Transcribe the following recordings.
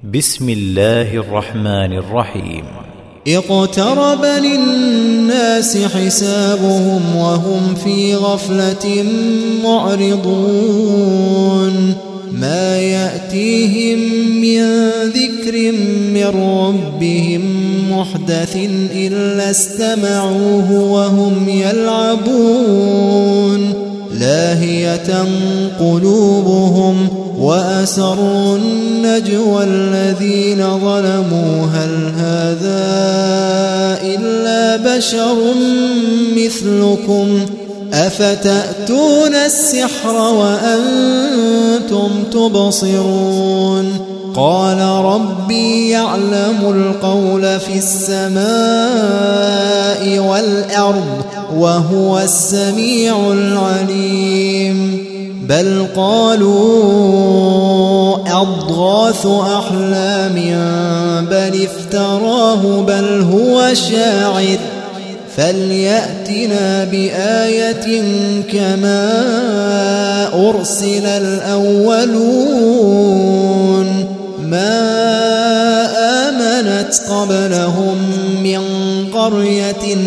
بسم الله الرحمن الرحيم. اقترب للناس حسابهم وهم في غفلة معرضون ما يأتيهم من ذكر من ربهم محدث إلا استمعوه وهم يلعبون لاهية قلوبهم وأسروا النجوى الذين ظلموا هل هذا إلا بشر مثلكم أفتأتون السحر وأنتم تبصرون قال ربي يعلم القول في السماء والأرض وهو السميع العليم بل قالوا أضغاث أحلام بل افتراه بل هو شاعر فليأتنا بآية كما أرسل الأولون ما آمنت قبلهم من قرية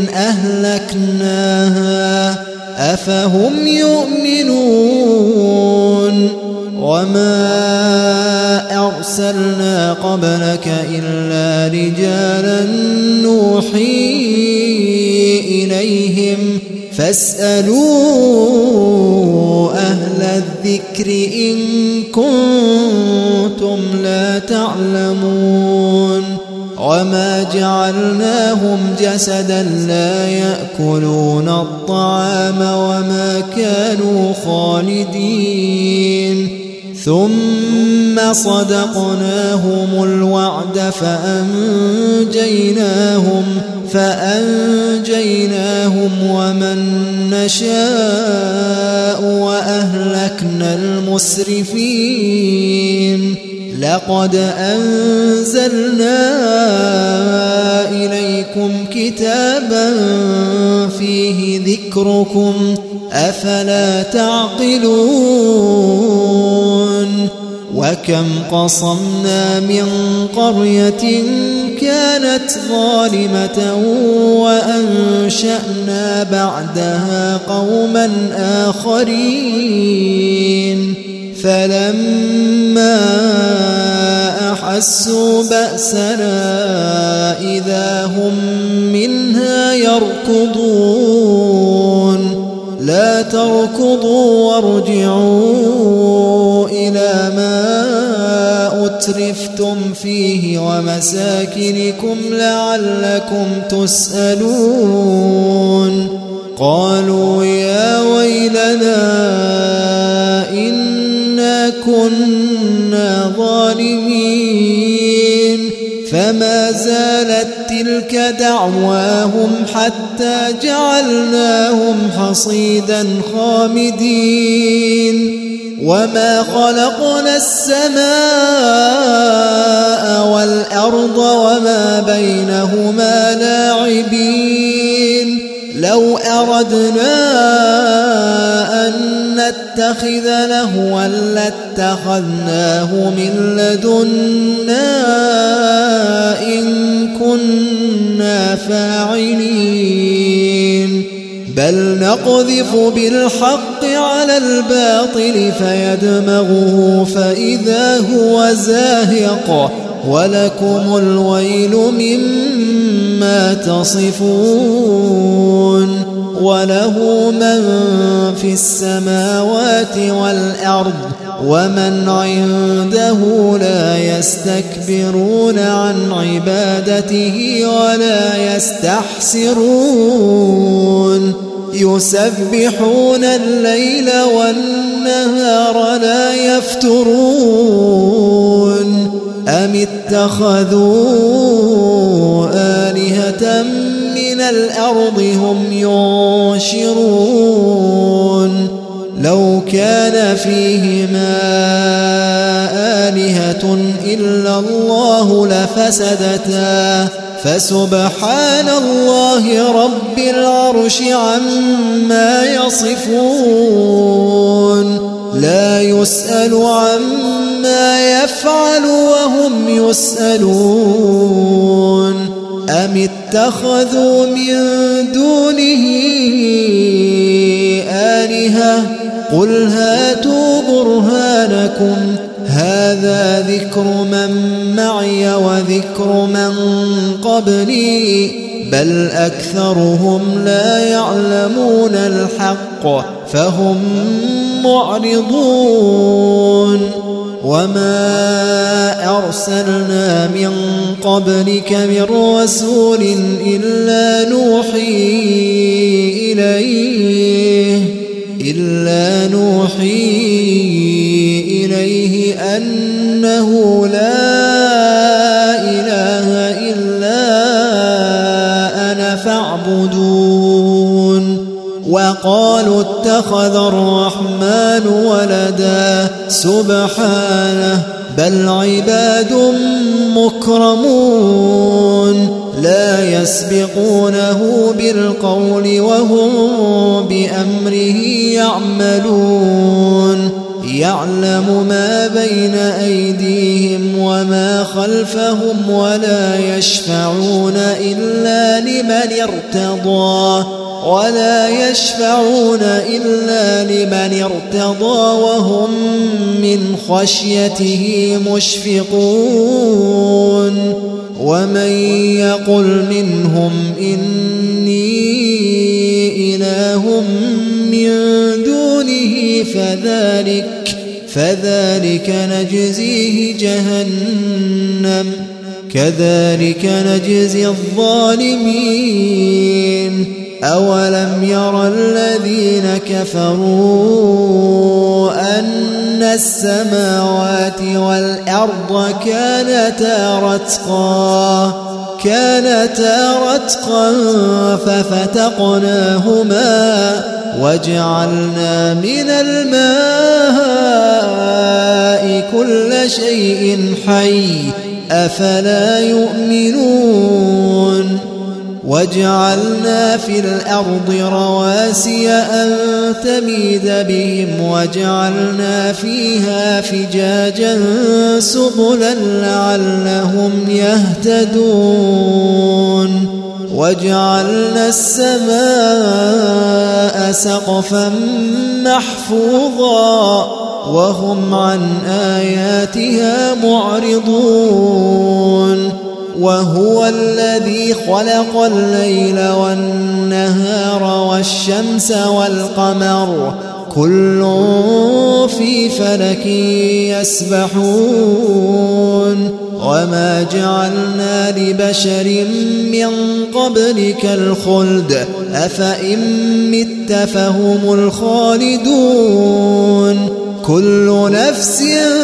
أهلكناها أفهم يؤمنون وما أرسلنا قبلك إلا رجالا نوحي إليهم فاسألوا أهل الذكر إن كنتم لا تعلمون وما جعلناهم جسدا لا يأكلون الطعام وما كانوا خالدين ثم صدقناهم الوعد فأنجيناهم ومن نشاء وأهلكنا المسرفين لقد أنزلنا إليكم كتابا فيه ذكركم أفلا تعقلون وكم قصمنا من قرية كانت ظالمة وأنشأنا بعدها قوما آخرين فلما أحسوا بأسنا إذا هم منها يركضون لا تركضوا وارجعوا إلى ما أترفتم فيه ومساكنكم لعلكم تسألون قالوا يا ويلنا إنا كنا ظالمين فما زالت تلك دعواهم حتى جعلناهم حصيدا خامدين وما خلقنا السماء والأرض وما بينهما لاعبين لو أردنا أن نتخذ لهوا لاتخذناه من لدنا إن كنا فاعلين بل نقذف بالحق على الباطل فيدمغه فإذا هو زاهق ولكم الويل مما تصفون وله من في السماوات والأرض ومن عنده لا يستكبرون عن عبادته ولا يستحسرون يسبحون الليل والنهار لا يفترون أم اتخذوا آلهة من الأرض هم ينشرون لو كان فيهما آلهة إلا الله لفسدتا فسبحان الله رب العرش عما يصفون لا يسأل عما يفعل وهم يسألون أم اتخذوا من دونه آلهة قل هاتوا برهانكم هذا ذكر من معي وذكر من قبلي بل أكثرهم لا يعلمون الحق فهم معرضون وما أرسلنا من قبلك من رسول إلا نوحي إليه أنه لا إله إلا أنا فاعبدون وقالوا اتخذ الرحمن ولدا سبحانه بل عباد مكرمون لا يسبقونه بالقول وهم بأمره يعملون يعلم ما بين أيديهم وما خلفهم ولا يشفعون إلا لمن ارتضى وهم من خشيته مشفقون ومن يقل منهم إني إله من دونه فذلك نجزيه جهنم كذلك نجزي الظالمين أولم ير الذين كفروا أن السماوات والأرض كانتا رتقا ففتقناهما وجعلنا من الماء كل شيء حي أفلا يؤمنون وجعلنا في الأرض رواسي أن تميد بهم وجعلنا فيها فجاجا سبلا لعلهم يهتدون وجعلنا السماء سقفا محفوظا وهم عن آياتها معرضون وهو الذي خلق الليل والنهار والشمس والقمر كل في فلك يسبحون وما جعلنا لبشر من قبلك الخلد أفإن مت فهم الخالدون كل نفس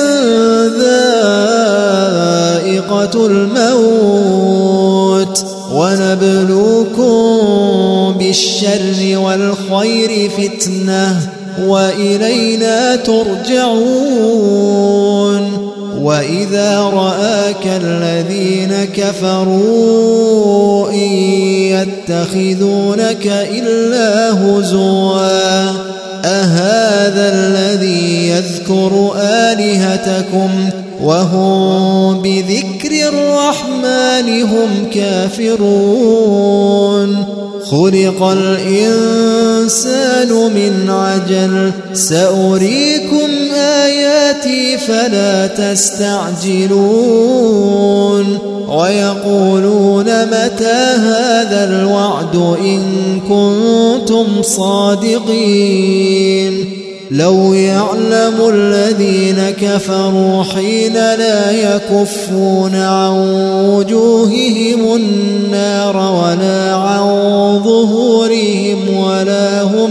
ذائقة الموت ونبلوكم بالشر والخير فتنة وإلينا ترجعون وإذا رآك الذين كفروا إن يتخذونك إلا هزوا أهذا الذي يذكر آلهتكم وهم بذكر الرحمن هم كافرون خلق الإنسان من عجل سأريكم آياتي فلا تستعجلون ويقولون متى هذا الوعد إن كنتم صادقين لو يعلم الذين كفروا حين لا يكفون عن وجوههم النار ولا عن ظهورهم ولا هم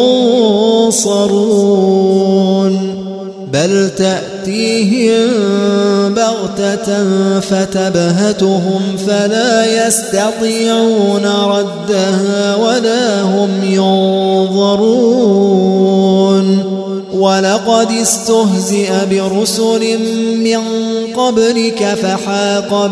ينصرون بل تأتيهم بغتة فتبهتهم فلا يستطيعون ردها ولا هم ينظرون ولقد استهزئ برسل من قبلك فحاق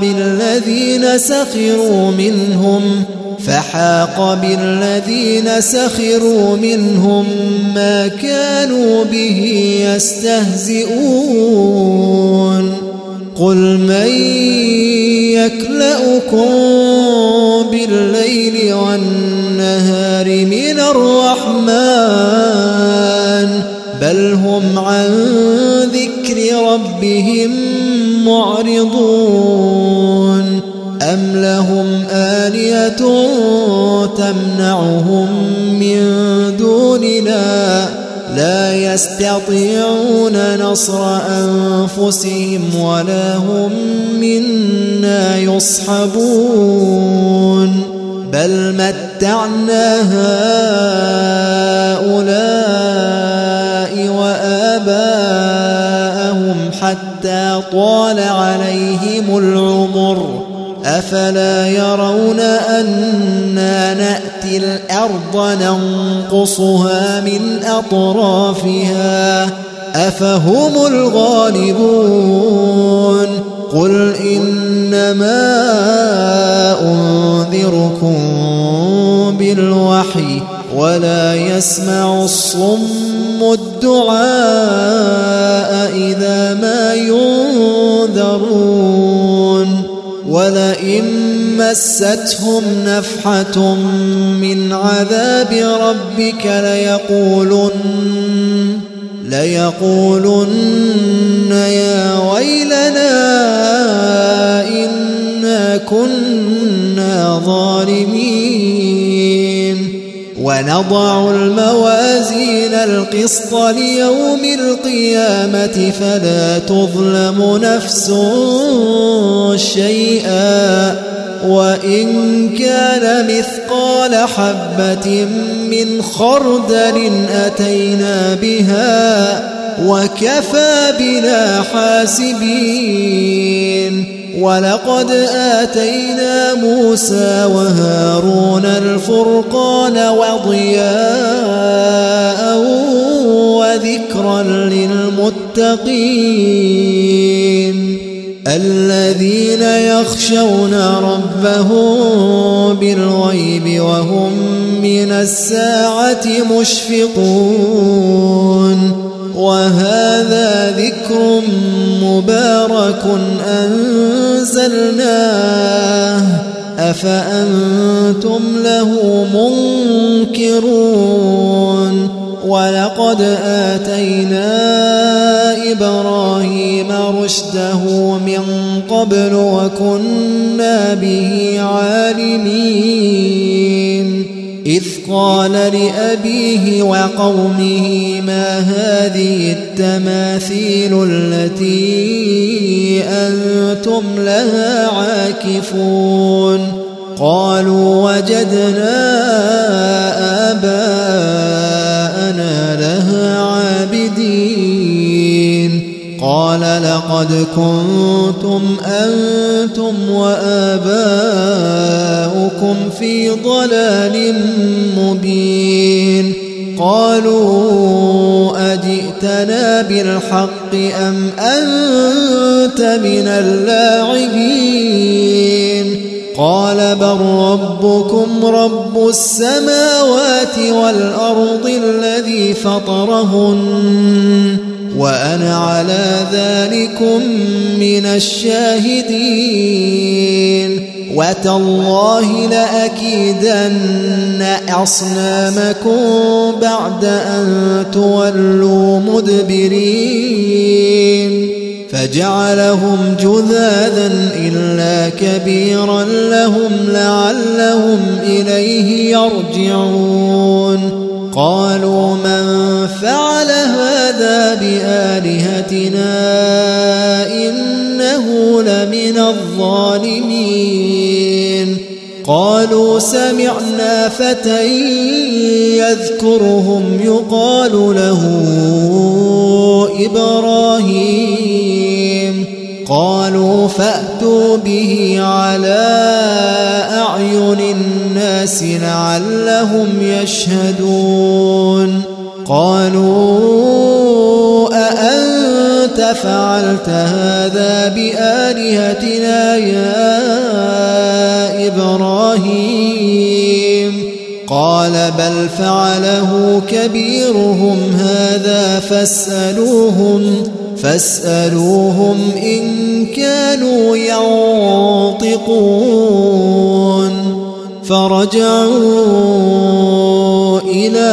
بالذين سخروا منهم ما كانوا به يستهزئون قل من يكلؤكم بالليل والنهار من الرحمن بل هم عن ذكر ربهم معرضون أم لهم آلهة تمنعهم من دوننا لا يستطيعون نصر أنفسهم ولا هم منا يصحبون بل متعنا هؤلاء وآباءهم حتى طال عليهم العمر أفلا يرون أنا نأتي الأرض ننقصها من أطرافها أفهم الغالبون قل إنما أنذركم بالوحي ولا يسمع الصم الدعاء إذا ما ينذرون ولئن مستهم نفحة من عذاب ربك ليقولن يا ويلنا إنا كنا ظالمين ونضع الموازين القسط ليوم القيامة فلا تظلم نفس شيئا وإن كان مثقال حبة من خردل أتينا بها وكفى بنا حاسبين ولقد آتينا موسى وهارون الفرقان وضياء وذكرا للمتقين الذين يخشون ربهم بالغيب وهم من الساعة مشفقون وهذا ذكر مبارك أنزلناه أفأنتم له منكرون ولقد آتينا إبراهيم رشده من قبل وكنا به عالمين إذ قال لأبيه وقومه ما هذه التماثيل التي أنتم لها عاكفون قالوا وجدنا آباءنا لها عابدين قال لقد كنتم أنتم وآباؤكم في ضلال مبين قالوا أجئتنا بالحق أم أنت من اللاعبين قال بل ربكم رب السماوات والأرض الذي فطرهن وأنا على ذلكم من الشاهدين وتالله لأكيدن أصنامكم بعد أن تولوا مدبرين فجعلهم جذاذا إلا كبيرا لهم لعلهم إليه يرجعون قالوا من فعل هذا بآلهتنا إنه لمن الظالمين قالوا سمعنا فتى يذكرهم يقال له إبراهيم قالوا فأتوا به على أعين الناس لعلهم يشهدون قالوا أأنت فعلت هذا بآلهتنا يا إبراهيم قال بل فعله كبيرهم هذا فاسألوهم إن كانوا ينطقون فرجعوا إلى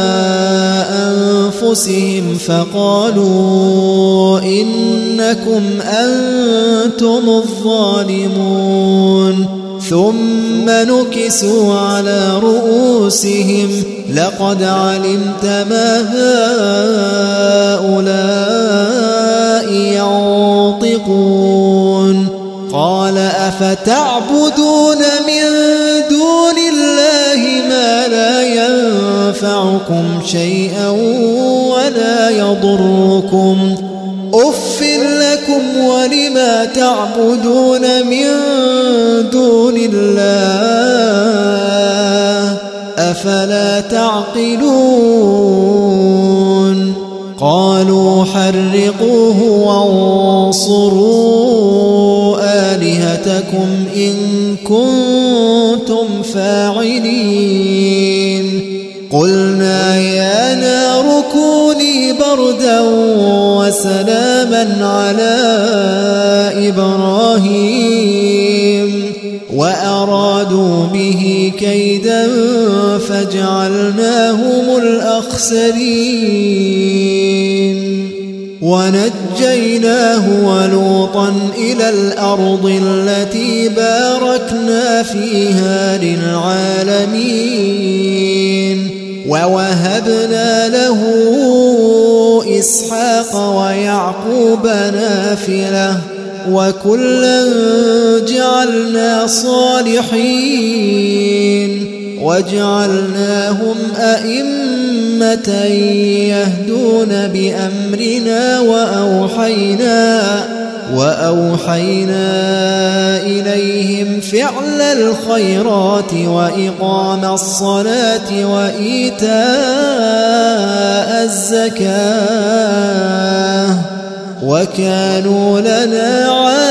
أنفسهم فقالوا إنكم أنتم الظالمون ثم نكسوا على رؤوسهم لقد علمت ما هؤلاء ينطقون قال أفتعبدون من دون الله ما لا ينفعكم شيئا ولا يضركم أف لكم ولما تعبدون من دون الله أفلا تعقلون قالوا حرقوه وانصروا آلهتكم إن كنتم فاعلين قلنا يا نار كوني بردا وسلاما على إبراهيم وأرادوا به كيدا فجعلناهم الأخسرين ونجيناه ولوطا إلى الأرض التي باركنا فيها للعالمين ووهبنا له إسحاق ويعقوب نافلة وكلا جعلنا صالحين وجعلناهم أئمة يهدون بأمرنا وأوحينا إليهم فعل الخيرات وإقام الصلاة وإيتاء الزكاة وكانوا لنا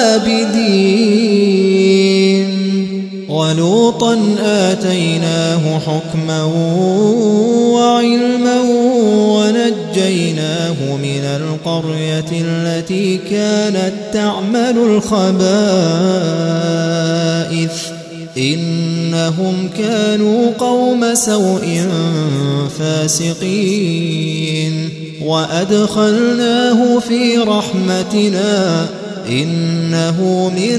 عابدين ولوطا آتيناه حكما وعلما ونجيناه من القرية التي كانت تعمل الخبائث إنهم كانوا قوم سوء فاسقين وأدخلناه في رحمتنا إنه من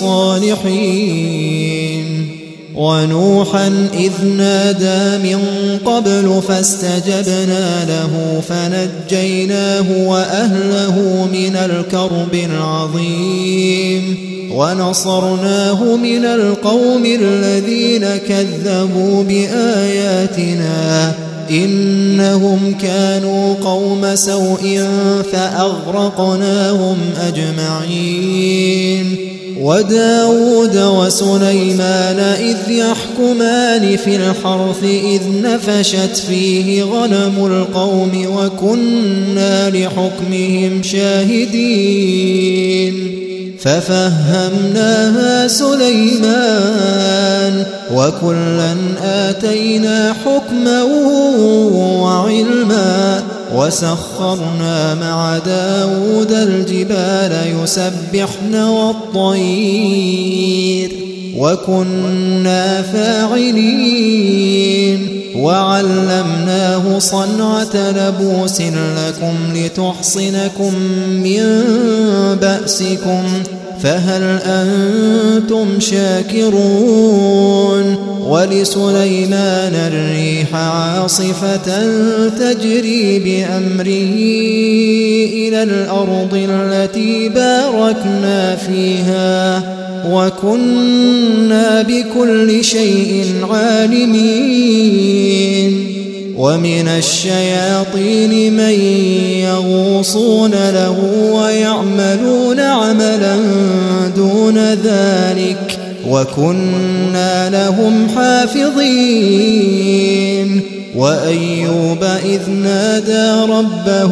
الصالحين ونوحا إذ نادى من قبل فاستجبنا له فنجيناه وأهله من الكرب العظيم ونصرناه من القوم الذين كذبوا بآياتنا إنهم كانوا قوم سوء فأغرقناهم أجمعين وداود وسليمان إذ يحكمان في الحرث إذ نفشت فيه غنم القوم وكنا لحكمهم شاهدين ففهمناها سليمان وكلا آتينا حكما وعلما وسخرنا مع داود الجبال يسبحن والطير وكنا فاعلين وعلمناه صنعة لبوس لكم لتحصنكم من بأسكم فهل أنتم شاكرون ولسليمان الريح عاصفة تجري بأمره إلى الأرض التي باركنا فيها وكنا بكل شيء عالمين ومن الشياطين من يغوصون له ويعملون عملا دون ذلك وكنا لهم حافظين وأيوب إذ نادى ربه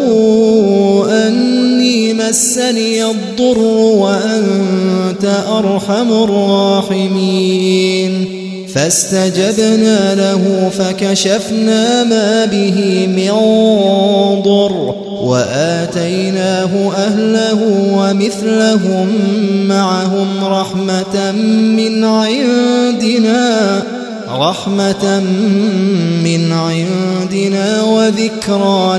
أني مسني الضر وأنت أرحم الراحمين فاستجبنا له فكشفنا ما به من ضر وآتيناه أهله ومثلهم معهم رحمة من عندنا وذكرى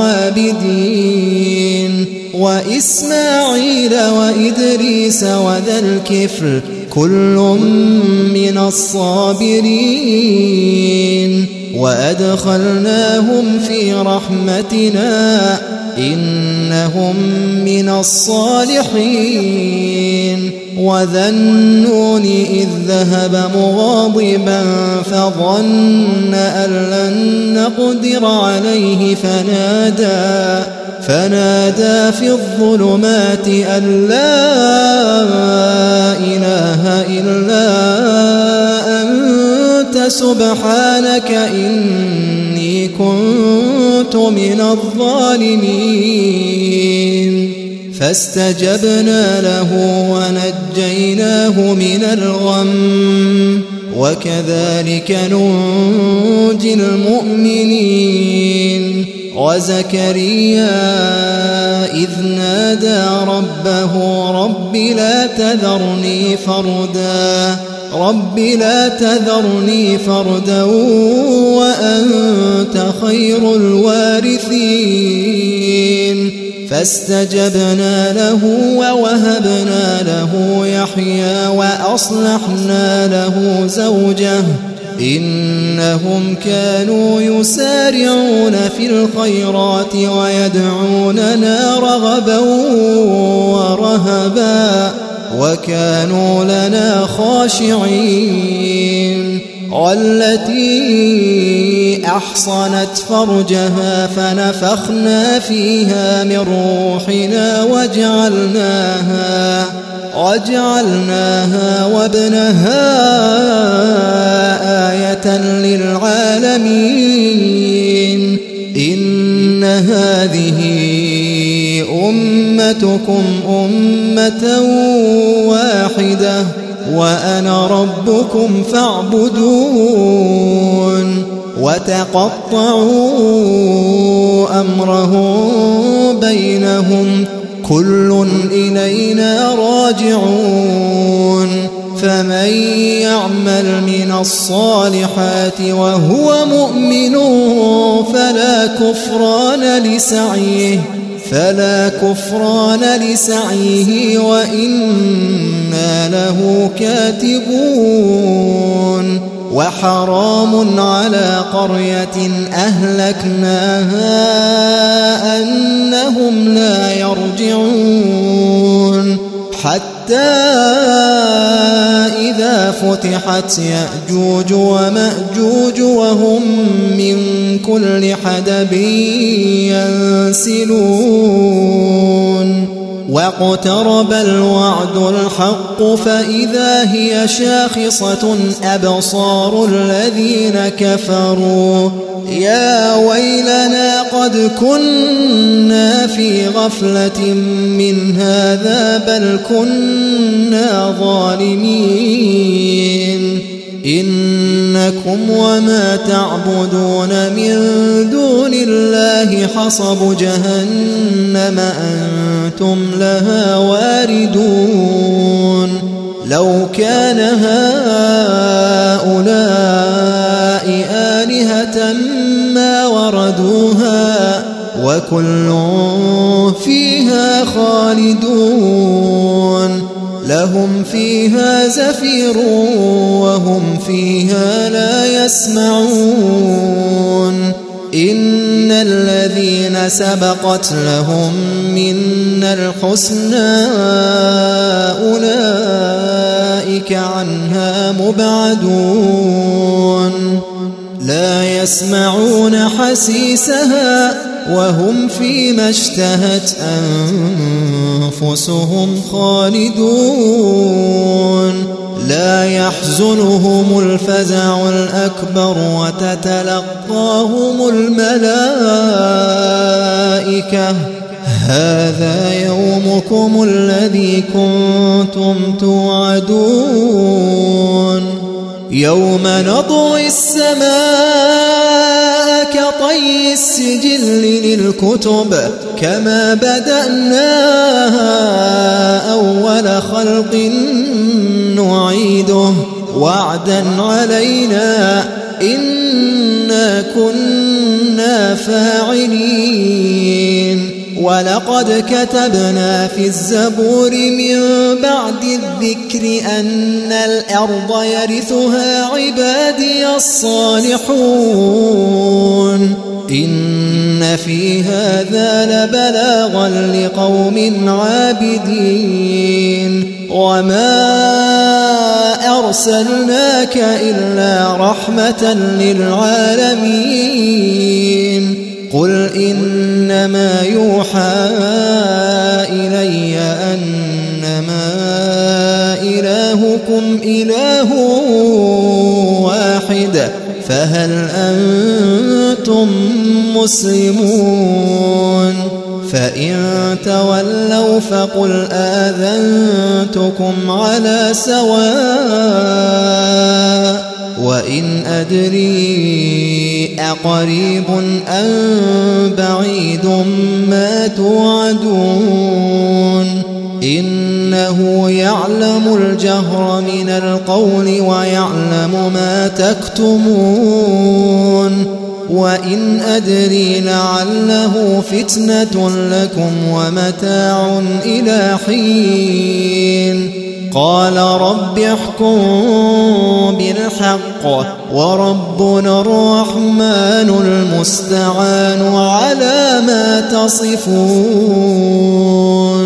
للعابدين وإسماعيل وإدريس وذا الكفل كل من الصابرين وأدخلناهم في رحمتنا إنهم من الصالحين وذا النون إذ ذهب مغاضبا فظن أن لن نقدر عليه فنادى في الظلمات أن لا إله إلا أنت سبحانك إني كنت من الظالمين فاستجبنا له ونجيناه من الغم وكذلك ننجي المؤمنين وزكريا إذ نادى ربه رب لا تذرني فردا وأنت خير الوارثين فاستجبنا له ووهبنا له يحيى وأصلحنا له زوجه إنهم كانوا يسارعون في الخيرات ويدعوننا رغبا ورهبا وكانوا لنا خاشعين والتي أحصنت فرجها فنفخنا فيها من روحنا وجعلناها وابنها آية للعالمين إن هذه أمتكم أمة واحدة وأنا ربكم فاعبدون وتقطعوا أمرهم بينهم كل إلينا راجعون فمن يعمل من الصالحات وهو مؤمن فلا كفران لسعيه وإنا له كاتبون وحرام على قرية أهلكناها أنهم لا يرجعون حتى إذا فتحت يأجوج ومأجوج وهم من كل حدب ينسلون واقترب الوعد الحق فإذا هي شاخصة أبصار الذين كفروا يا ويلنا قد كنا في غفلة من هذا بل كنا ظالمين إنكم وما تعبدون من دون الله حصب جهنم أنتم لها واردون لو كان هؤلاء آلهة ما وردوها وكل فيها خالدون لهم فيها زفير وهم فيها لا يسمعون إن الذين سبقت لهم منا الحسنى أولئك عنها مبعدون لا يسمعون حسيسها وهم فيما اشتهت أنفسهم خالدون لا يحزنهم الفزع الأكبر وتتلقاهم الملائكة هذا يومكم الذي كنتم توعدون يوم نطوي السماء كطي السجل للكتب كما بدأنا أول خلق نعيده وعدا علينا إنا كنا فاعلين ولقد كتبنا في الزبور من بعد الذكر أن الأرض يرثها عبادي الصالحون إن في هذا لبلاغا لقوم عابدين وما أرسلناك إلا رحمة للعالمين قل إنما يوحى إلي أنما إلهكم إله واحد فهل أنتم مسلمون فإن تولوا فقل آذنتكم على سواء وإن أدري أقريب أم بعيد ما توعدون إنه يعلم الجهر من القول ويعلم ما تكتمون وإن أدري لعله فتنة لكم ومتاع إلى حين قال رب احكم بالحق وربنا الرحمن المستعان على ما تصفون.